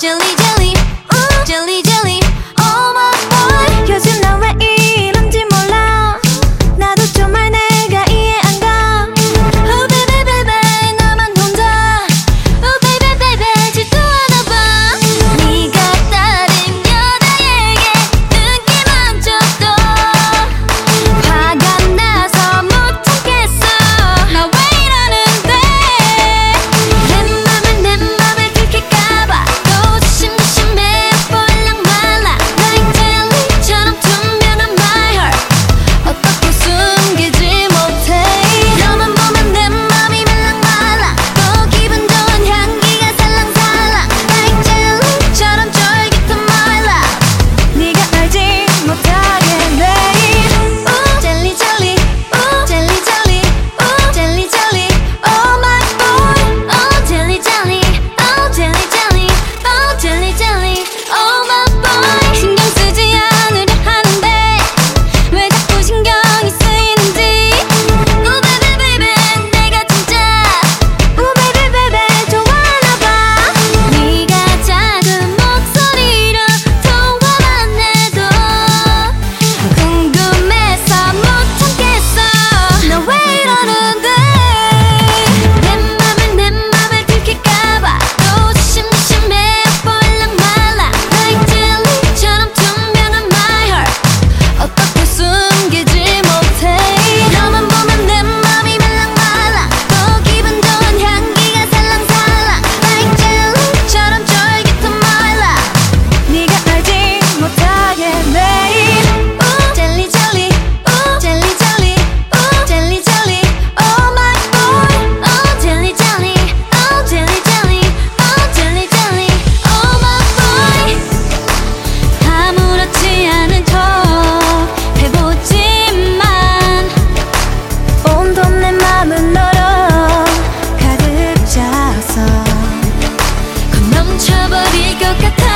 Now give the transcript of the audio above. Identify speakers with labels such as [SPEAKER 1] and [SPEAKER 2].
[SPEAKER 1] jelly jelly, jelly jelly, oh my boy.
[SPEAKER 2] 요즘 나 왜 이런지 몰라. 나도 정말 내가 이해 안 가.
[SPEAKER 1] Oh baby baby 나만 혼자. Oh baby baby 질투하나 봐. 네가 다른 여자에게 느낌만 줘도 화가 나서 못 참겠어. 나 왜 이러는데. 내 맘을 들킬까봐 또 조심조심해. 볼랑 말라 like jelly처럼 투명한 my heart 어떻게 숨기지 못해. 너만 보면 내 맘이 말랑말랑 또 기분 좋은 향기가 살랑살랑 like jelly처럼 쫄깃한 my love.
[SPEAKER 2] 네가 알지 못하게 매일
[SPEAKER 1] Jelly jelly, jelly jelly, jelly jelly, oh my boy. Oh jelly jelly, oh jelly jelly, oh jelly jelly, oh my boy. 신경 쓰지 않으려 하는데 왜 자꾸 신경이 쓰이는지. Oh baby baby 내가 진짜
[SPEAKER 2] Oh baby baby 좋아하나 봐.
[SPEAKER 1] 네가 작은 목소리로 통화만 해도 궁금해서 못 참겠어. 너 왜 이러는데. 내 맘을 들킬까봐 또 조심조심해. 볼랑 말라 like jelly처럼 투명한 my heart 어떻게 숨기지 못해. 너만 보면 내 맘이 말랑말랑 또 기분 좋은 향기가 살랑살랑 like jelly처럼 쫄깃한 my love.
[SPEAKER 2] 네가 알지 못하게 매일
[SPEAKER 1] Jelly jelly, jelly jelly, jelly jelly, oh my boy. Oh jelly jelly, jelly jelly, jelly jelly, oh my boy. 아무렇지 않은 척 해보지만
[SPEAKER 2] 온통 내 맘은 너로 가득 차서
[SPEAKER 1] 곧 넘쳐버릴 것 같아.